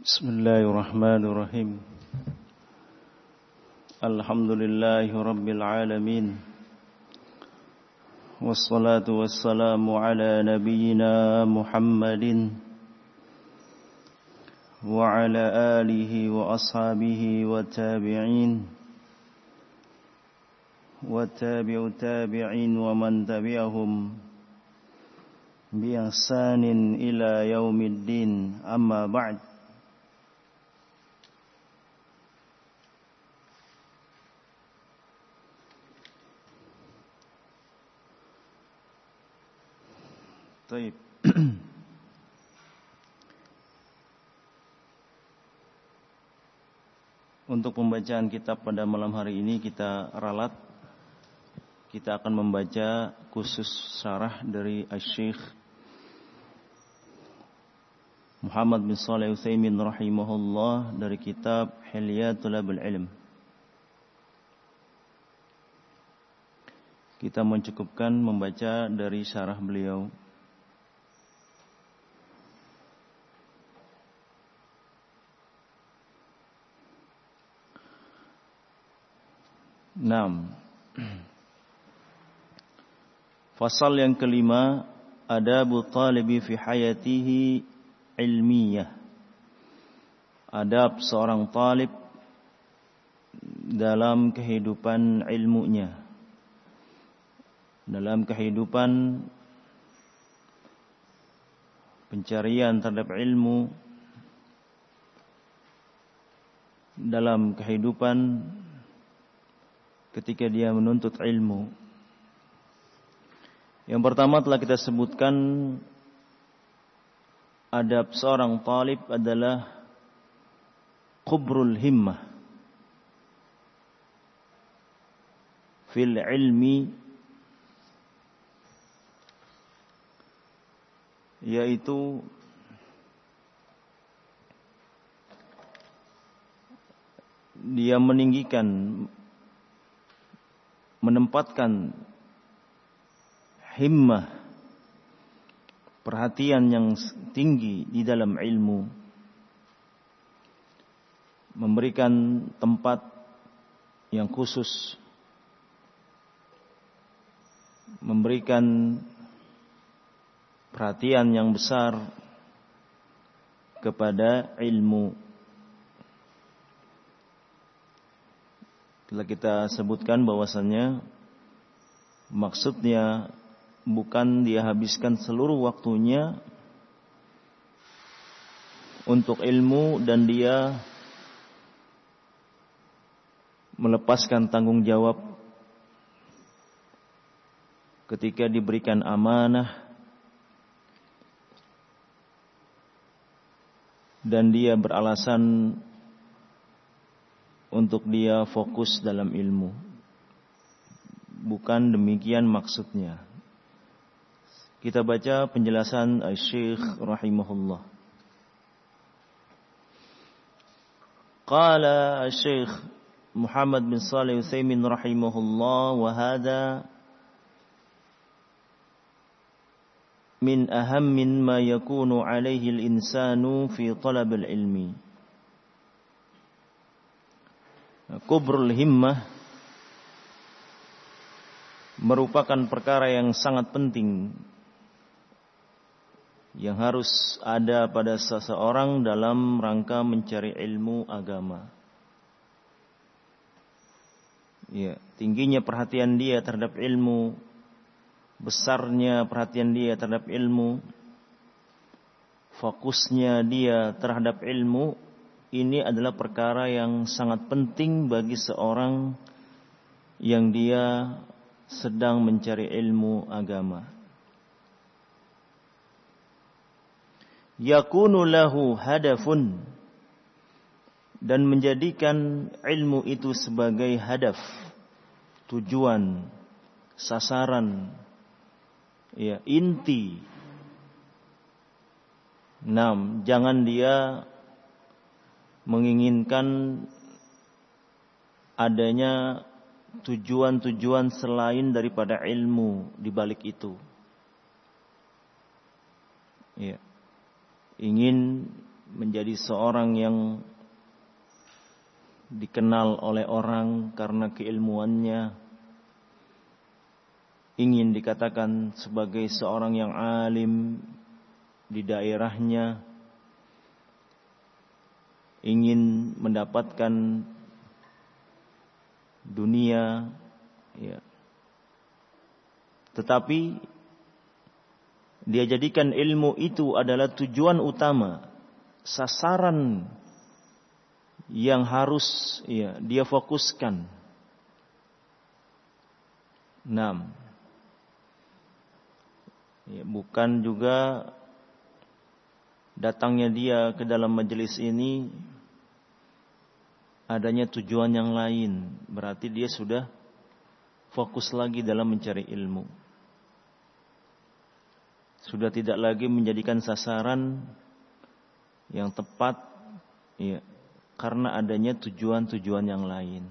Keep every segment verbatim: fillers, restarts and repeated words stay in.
Bismillahirrahmanirrahim. Alhamdulillahi rabbil alamin. Wassalatu wassalamu ala nabiyyina Muhammadin wa ala alihi wa ashabihi wa tabi'in wa tabi'u tabi'in wa man tabi'ahum bi ihsanin ila yaumiddin. Amma ba'd. Baik. Untuk pembacaan kitab pada malam hari ini kita ralat. Kita akan membaca khusus syarah dari Asy-Syaikh Muhammad bin Shalih Al-Utsaimin rahimahullah dari kitab Hilyatul Talabul Ilm. Kita mencukupkan membaca dari syarah beliau. Naam. Fasal yang kelima, adabu talibi fi hayatihi ilmiyah. Adab seorang talib dalam kehidupan ilmunya. Dalam kehidupan pencarian terhadap ilmu, dalam kehidupan ketika dia menuntut ilmu. Yang pertama telah kita sebutkan, adab seorang talib adalah qubrul himmah fil ilmi, yaitu dia meninggikan, menempatkan himmah, perhatian yang tinggi di dalam ilmu, memberikan tempat yang khusus, memberikan perhatian yang besar kepada ilmu. Telah kita sebutkan bahwasannya maksudnya bukan dia habiskan seluruh waktunya untuk ilmu dan dia melepaskan tanggung jawab ketika diberikan amanah dan dia beralasan untuk dia fokus dalam ilmu. Bukan demikian maksudnya. Kita baca penjelasan Asy-Syaikh rahimahullah. Qala Asy-Syaikh Muhammad bin Shalih Al-Utsaimin rahimahullah, wa hadha min ahammin ma yakunu alaihi al-insanu fi talab al-ilmi. Kubrul himmah merupakan perkara yang sangat penting yang harus ada pada seseorang dalam rangka mencari ilmu agama. Ya, tingginya perhatian dia terhadap ilmu, besarnya perhatian dia terhadap ilmu, fokusnya dia terhadap ilmu, ini adalah perkara yang sangat penting bagi seorang yang dia sedang mencari ilmu agama. Yakunu lahu hadafun, dan menjadikan ilmu itu sebagai hadaf, tujuan, sasaran, ya, inti. Nam, jangan dia menginginkan adanya tujuan-tujuan selain daripada ilmu di balik itu. Ya. Ingin menjadi seorang yang dikenal oleh orang karena keilmuannya, ingin dikatakan sebagai seorang yang alim di daerahnya, ingin mendapatkan dunia, ya. Tetapi dia jadikan ilmu itu adalah tujuan utama, sasaran yang harus ya dia fokuskan. Enam. Ya, bukan juga datangnya dia ke dalam majelis ini adanya tujuan yang lain, berarti dia sudah fokus lagi dalam mencari ilmu. Sudah tidak lagi menjadikan sasaran yang tepat ya, karena adanya tujuan-tujuan yang lain.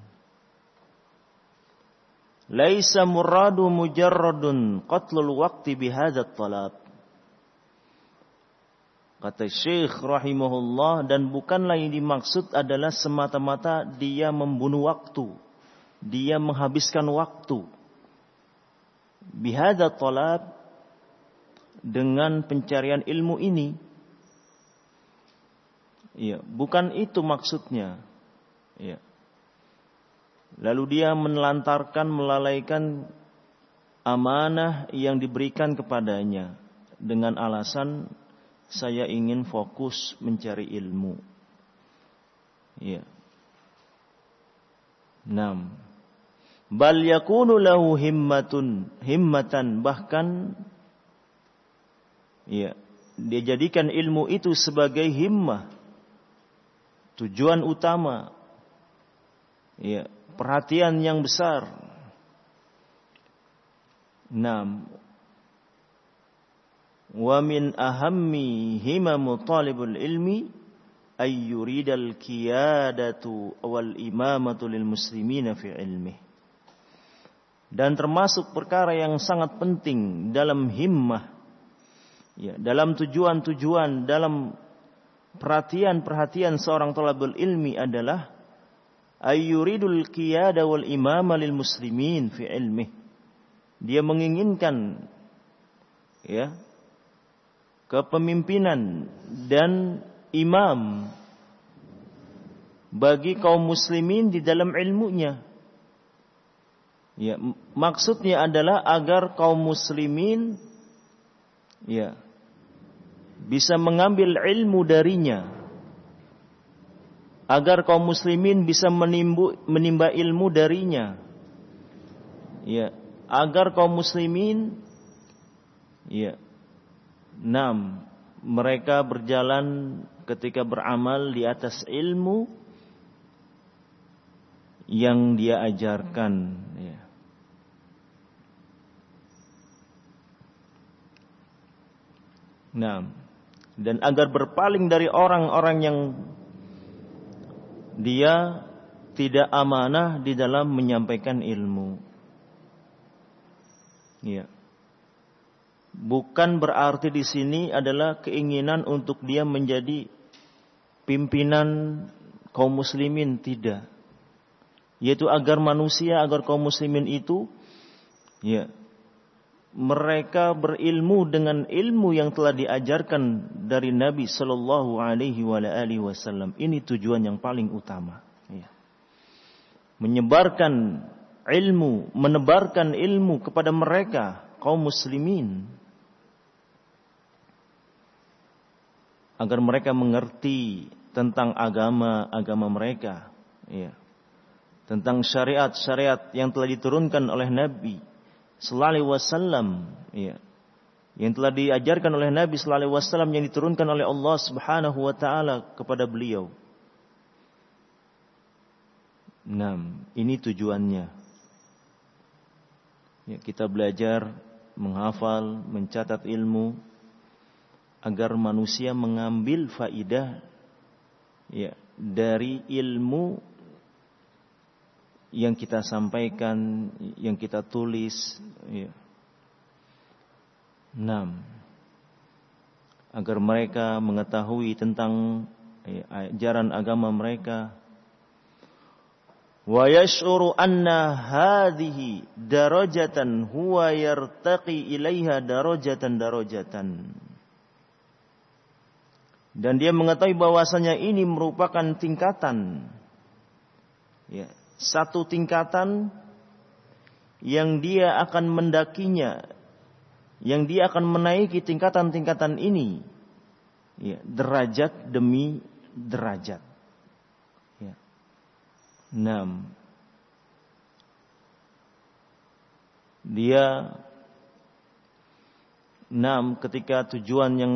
Laisa muradu mujarradun qatlul waqti bihadzal talab. Kata Syekh rahimahullah, dan bukanlah yang dimaksud adalah semata-mata dia membunuh waktu, dia menghabiskan waktu bihadzal talab, dengan pencarian ilmu ini. Ya, bukan itu maksudnya. Ya. Lalu dia menelantarkan, melalaikan amanah yang diberikan kepadanya dengan alasan saya ingin fokus mencari ilmu. Ya. Enam. Bal yakunu lahu himmatun, himmatan, bahkan ya, dia jadikan ilmu itu sebagai himmah, tujuan utama, ya, perhatian yang besar. Naam. Wa min ahammi himamu talibul ilmi ay yuridal qiyadatu wal imamatu lil muslimina fi ilmih. Dan termasuk perkara yang sangat penting dalam himmah, ya, dalam tujuan-tujuan, dalam perhatian-perhatian seorang talabul ilmi adalah ayyuridul qiyada wal imama lil muslimin fi ilmih. Dia menginginkan ya kepemimpinan dan imam bagi kaum muslimin di dalam ilmunya. Ya, maksudnya adalah agar kaum muslimin ya bisa mengambil ilmu darinya, agar kaum muslimin bisa menimbu, menimba ilmu darinya, ya, agar kaum muslimin ya enam mereka berjalan ketika beramal di atas ilmu yang dia ajarkan, ya. Nah, dan agar berpaling dari orang-orang yang dia tidak amanah di dalam menyampaikan ilmu. Ya. Bukan berarti di sini adalah keinginan untuk dia menjadi pimpinan kaum muslimin, tidak. Yaitu agar manusia, agar kaum muslimin itu ya mereka berilmu dengan ilmu yang telah diajarkan dari Nabi Sallallahu Alaihi Wasallam. Ini tujuan yang paling utama. Ya. Menyebarkan ilmu, menebarkan ilmu kepada mereka kaum muslimin, agar mereka mengerti tentang agama-agama mereka, ya, tentang syariat-syariat yang telah diturunkan oleh Nabi Sallallahu Alaihi Wasallam, ya, yang telah diajarkan oleh Nabi Sallallahu Alaihi Wasallam, yang diturunkan oleh Allah Subhanahu Wa Taala kepada beliau. Enam, ini tujuannya. Ya, kita belajar, menghafal, mencatat ilmu, agar manusia mengambil faidah ya dari ilmu yang kita sampaikan, yang kita tulis, ya. Enam, agar mereka mengetahui tentang ajaran agama mereka. Wa yash'uru anna hadhihi darajatan huwa yartaqi ilaiha darajatan darajatan. Dan dia mengetahui bahwasanya ini merupakan tingkatan, ya, satu tingkatan yang dia akan mendakinya, yang dia akan menaiki tingkatan-tingkatan ini, ya, derajat demi derajat. Ya. Enam. Dia enam ketika tujuan yang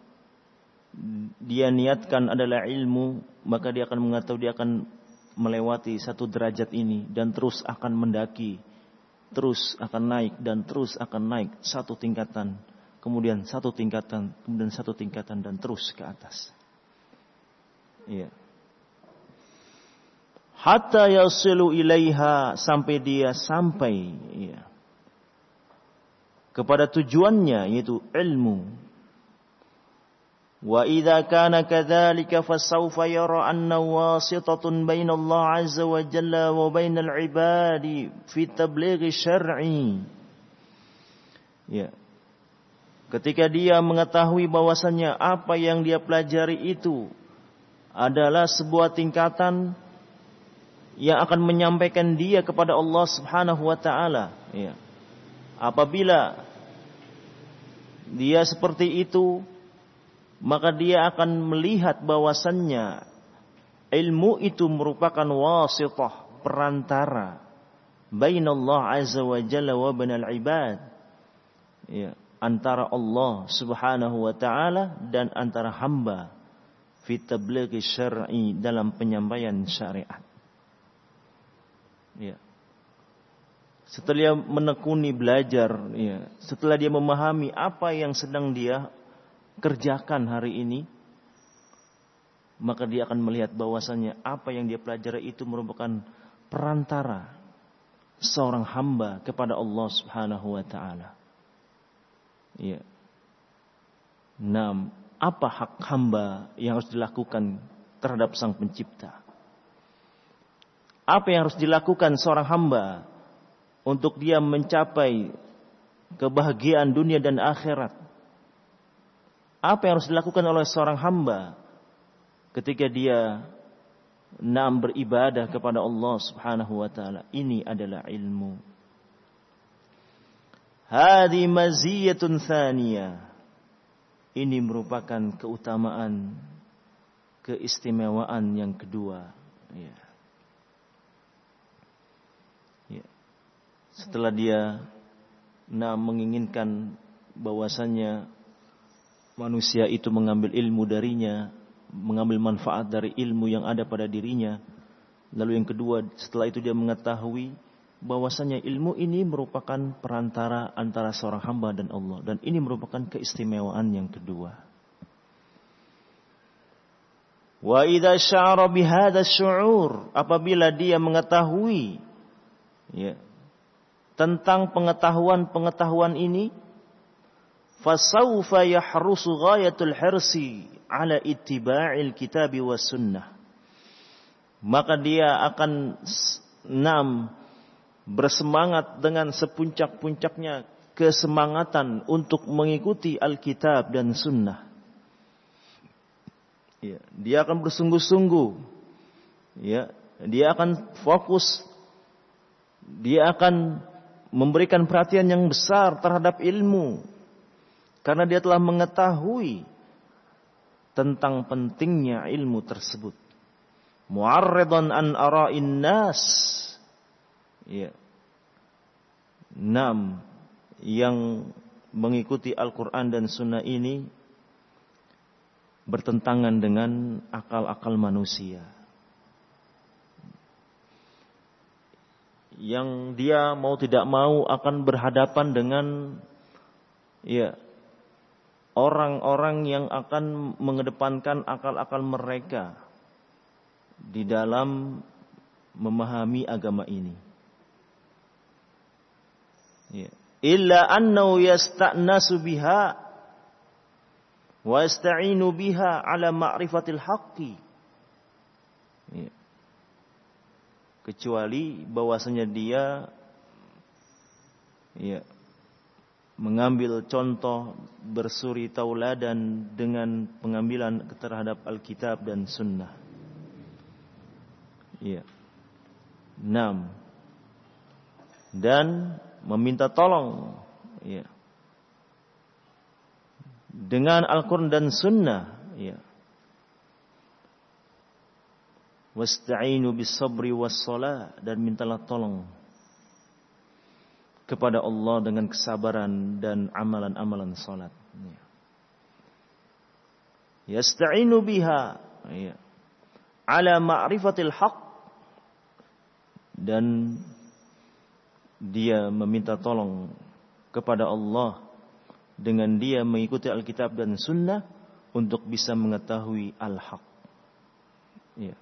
dia niatkan adalah ilmu, maka dia akan mengetahui dia akan melewati satu derajat ini dan terus akan mendaki, terus akan naik dan terus akan naik satu tingkatan, kemudian satu tingkatan, kemudian satu tingkatan dan terus ke atas. Iya. Hatta yasilu ilaiha, sampai dia sampai, iya, kepada tujuannya yaitu ilmu. Wa idza kana kadzalika fasawfa yara anna wasitatun bainallah azza wa jalla wa bainal ibadi fi tablighi syar'i. Ya. Ketika dia mengetahui bahwasannya apa yang dia pelajari itu adalah sebuah tingkatan yang akan menyampaikan dia kepada Allah Subhanahu wa taala, ya. Apabila dia seperti itu, maka dia akan melihat bahwasannya ilmu itu merupakan wasithah, perantara bainallah azza wa jalla wa bainal ibad, ya, antara Allah Subhanahu wa taala dan antara hamba fi tablighi syar'i, dalam penyampaian syariat. Ya. Setelah dia menekuni belajar, ya, setelah dia memahami apa yang sedang dia kerjakan hari ini, maka dia akan melihat bahwasannya apa yang dia pelajari itu merupakan perantara seorang hamba kepada Allah Subhanahu wa taala. Ya. Naam, apa hak hamba yang harus dilakukan terhadap Sang Pencipta? Apa yang harus dilakukan seorang hamba untuk dia mencapai kebahagiaan dunia dan akhirat? Apa yang harus dilakukan oleh seorang hamba ketika dia naam beribadah kepada Allah Subhanahu wa taala? Ini adalah ilmu. Hadi maziyatun tsaniyah. Ini merupakan keutamaan, keistimewaan yang kedua, ya. Ya. Setelah dia naam menginginkan bahwasannya manusia itu mengambil ilmu darinya, mengambil manfaat dari ilmu yang ada pada dirinya. Lalu yang kedua, setelah itu dia mengetahui bahwasanya ilmu ini merupakan perantara antara seorang hamba dan Allah, dan ini merupakan keistimewaan yang kedua. Wa idza sya'ara bihadza syu'ur, apabila dia mengetahui, ya, tentang pengetahuan-pengetahuan ini, fasawfa yahrusu ghayatul hirsi ala ittiba'il kitabi was sunnah, maka dia akan enam bersemangat dengan sepuncak-puncaknya kesemangatan untuk mengikuti Alkitab dan Sunnah. Ya, dia akan bersungguh-sungguh, ya, dia akan fokus, dia akan memberikan perhatian yang besar terhadap ilmu. Karena dia telah mengetahui tentang pentingnya ilmu tersebut. Mu'arridan an ara'in nas. Ya. Enam, yang mengikuti Al-Quran dan Sunnah ini bertentangan dengan akal-akal manusia. Yang dia mau tidak mau akan berhadapan dengan, ya, orang-orang yang akan mengedepankan akal-akal mereka di dalam memahami agama ini. Ya. Illa annahu yasta'nasu biha, wasta'inu biha ala ma'rifatil haqqi. Ya. Kecuali bahwasanya dia ya mengambil contoh, bersuri tauladan dengan pengambilan terhadap Alkitab dan Sunnah. Ya. Enam. Dan meminta tolong ya dengan Al-Quran dan Sunnah ya. Wasta'inu bis sabri was shalah, dan mintalah tolong kepada Allah dengan kesabaran dan amalan-amalan salat. Ya. Yasta'inu biha ya ala ma'rifatil haqq, dan dia meminta tolong kepada Allah dengan dia mengikuti Alkitab dan Sunnah untuk bisa mengetahui al-haq. Ya.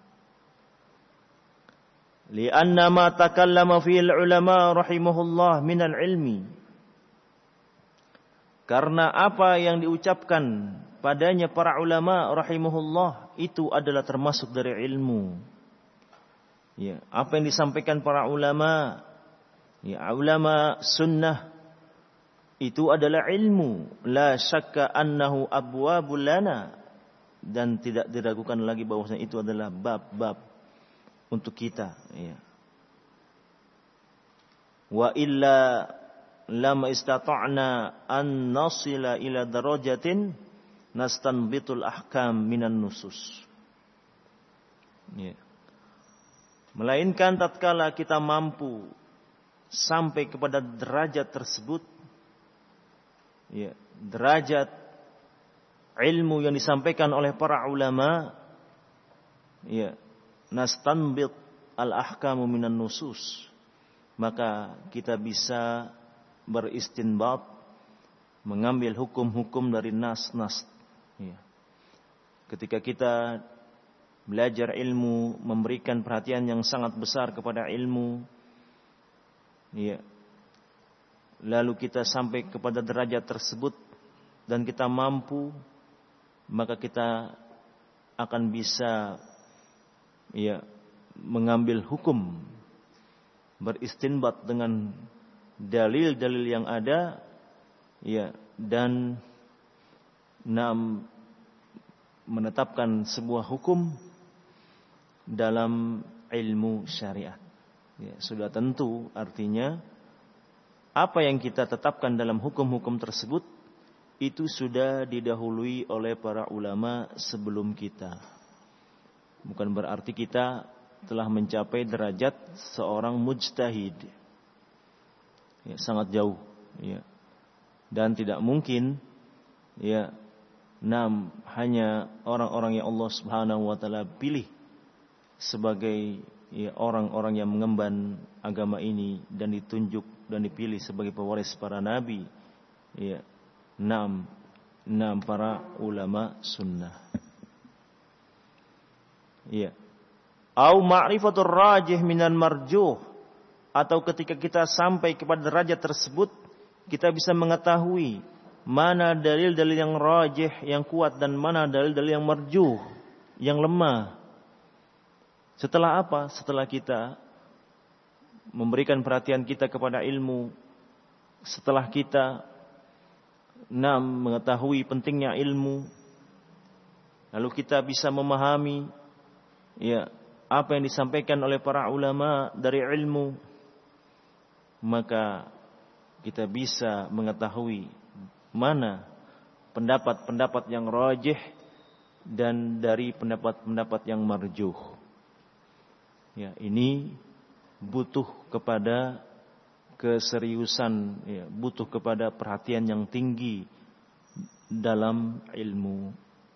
Lianna ma takallama fil ulama rahimahullah minal ilmi. Karena apa yang diucapkan padanya para ulama rahimahullah itu adalah termasuk dari ilmu. Ya, apa yang disampaikan para ulama, ya ulama sunnah itu adalah ilmu. La syakka annahu abwabul lana, dan tidak diragukan lagi bahwasanya itu adalah bab-bab untuk kita, ya. Wa illa lam istata'na an nasila ila darajatin nastanbitul ahkam minan nusus. Ya. Melainkan tatkala kita mampu sampai kepada derajat tersebut, ya, derajat ilmu yang disampaikan oleh para ulama, ya, nastanbit al-ahkamu minan nusus, maka kita bisa beristinbat, mengambil hukum-hukum dari nas-nas. Ya. Ketika kita belajar ilmu, memberikan perhatian yang sangat besar kepada ilmu, ya, lalu kita sampai kepada derajat tersebut dan kita mampu, maka kita akan bisa ya mengambil hukum, beristinbat dengan dalil-dalil yang ada, ya, dan nam menetapkan sebuah hukum dalam ilmu syariat. Ya, sudah tentu artinya apa yang kita tetapkan dalam hukum-hukum tersebut itu sudah didahului oleh para ulama sebelum kita. Bukan berarti kita telah mencapai derajat seorang mujtahid. Ya, sangat jauh. Ya. Dan tidak mungkin ya, nam hanya orang-orang yang Allah Subhanahu wa taala pilih sebagai ya, orang-orang yang mengemban agama ini dan ditunjuk dan dipilih sebagai pewaris para nabi. Ya. Nam, nam para ulama sunnah. Ya. Au ma'rifatur rajih minan marjuh, atau ketika kita sampai kepada derajat tersebut kita bisa mengetahui mana dalil-dalil yang rajih, yang kuat, dan mana dalil-dalil yang marjuh, yang lemah. Setelah apa? Setelah kita memberikan perhatian kita kepada ilmu, setelah kita enam mengetahui pentingnya ilmu, lalu kita bisa memahami ya apa yang disampaikan oleh para ulama dari ilmu, maka kita bisa mengetahui mana pendapat-pendapat yang rajih dan dari pendapat-pendapat yang marjuh. Ya, ini butuh kepada keseriusan, ya, butuh kepada perhatian yang tinggi dalam ilmu.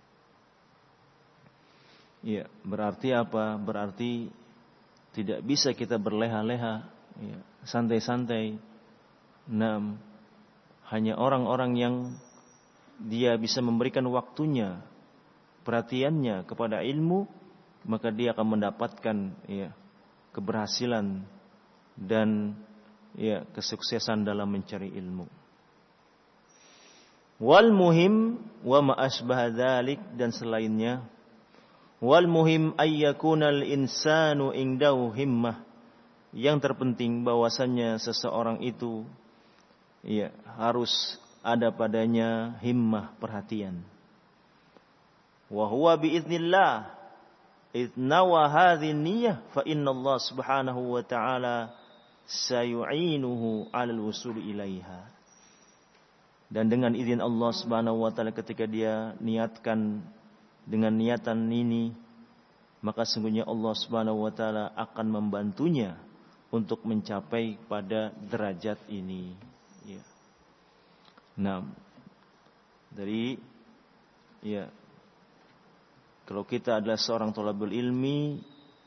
Ya, berarti apa? Berarti tidak bisa kita berleha-leha, ya, santai-santai. Nah, hanya orang-orang yang dia bisa memberikan waktunya, perhatiannya kepada ilmu, maka dia akan mendapatkan ya keberhasilan dan ya kesuksesan dalam mencari ilmu. Wal muhim wa ma asbah dzalik, dan selainnya. Wal muhim ayyakunal insanu indahu himmah. Yang terpenting bahwasannya seseorang itu ya harus ada padanya himmah, perhatian. Wa huwa biiznillah idnawa hadhihi niyyah fa inna Allah subhanahu wa ta'ala sayu'inuhu 'alal wusul ilaiha. Dan dengan izin Allah subhanahu wa ta'ala, ketika dia niatkan dengan niatan ini, maka sungguhnya Allah subhanahu wa ta'ala akan membantunya untuk mencapai pada derajat ini. Ya. Nah, dari ya, kalau kita adalah seorang thalabul ilmi,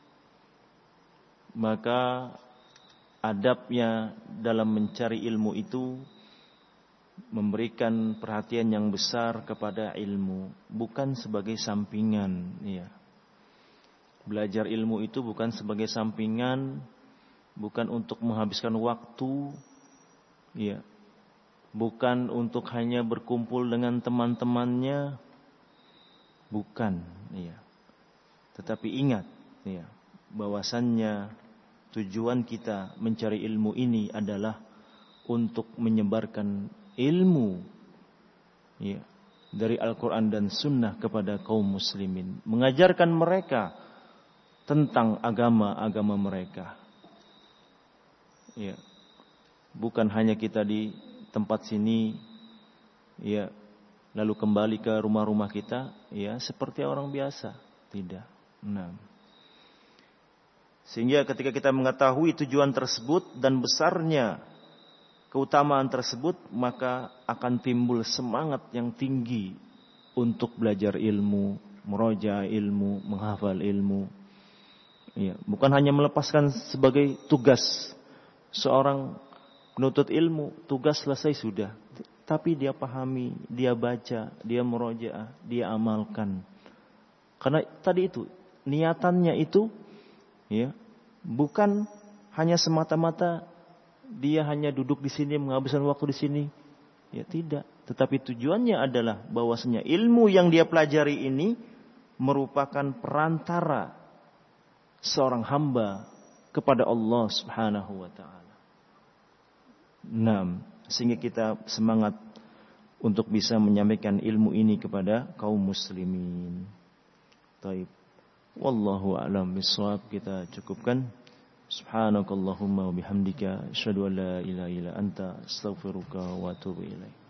maka adabnya dalam mencari ilmu itu memberikan perhatian yang besar kepada ilmu, bukan sebagai sampingan. Ya. Belajar ilmu itu bukan sebagai sampingan, bukan untuk menghabiskan waktu, ya, bukan untuk hanya berkumpul dengan teman-temannya, bukan, ya. Tetapi ingat, ya, bahwasannya tujuan kita mencari ilmu ini adalah untuk menyebarkan ilmu, ya, dari Al-Quran dan Sunnah kepada kaum muslimin, mengajarkan mereka tentang agama-agama mereka. Ya, bukan hanya kita di tempat sini, ya, lalu kembali ke rumah-rumah kita, ya, seperti orang biasa, tidak. Nah, sehingga ketika kita mengetahui tujuan tersebut dan besarnya keutamaan tersebut, maka akan timbul semangat yang tinggi untuk belajar ilmu, murojaah ilmu, menghafal ilmu. Ya, bukan hanya melepaskan sebagai tugas seorang penuntut ilmu, tugas selesai sudah, tapi dia pahami, dia baca, dia murojaah, dia amalkan. Karena tadi itu niatannya itu, ya, bukan hanya semata-mata dia hanya duduk di sini menghabiskan waktu di sini, ya tidak. Tetapi tujuannya adalah bahwasanya ilmu yang dia pelajari ini merupakan perantara seorang hamba kepada Allah Subhanahu wa ta'ala. Nah, sehingga kita semangat untuk bisa menyampaikan ilmu ini kepada kaum muslimin. Taib. Wallahu a'lam bishawab. Kita cukupkan. Subhanakallahumma wa bihamdika asyhadu an la ilaha illa anta astaghfiruka wa atubu ilaik.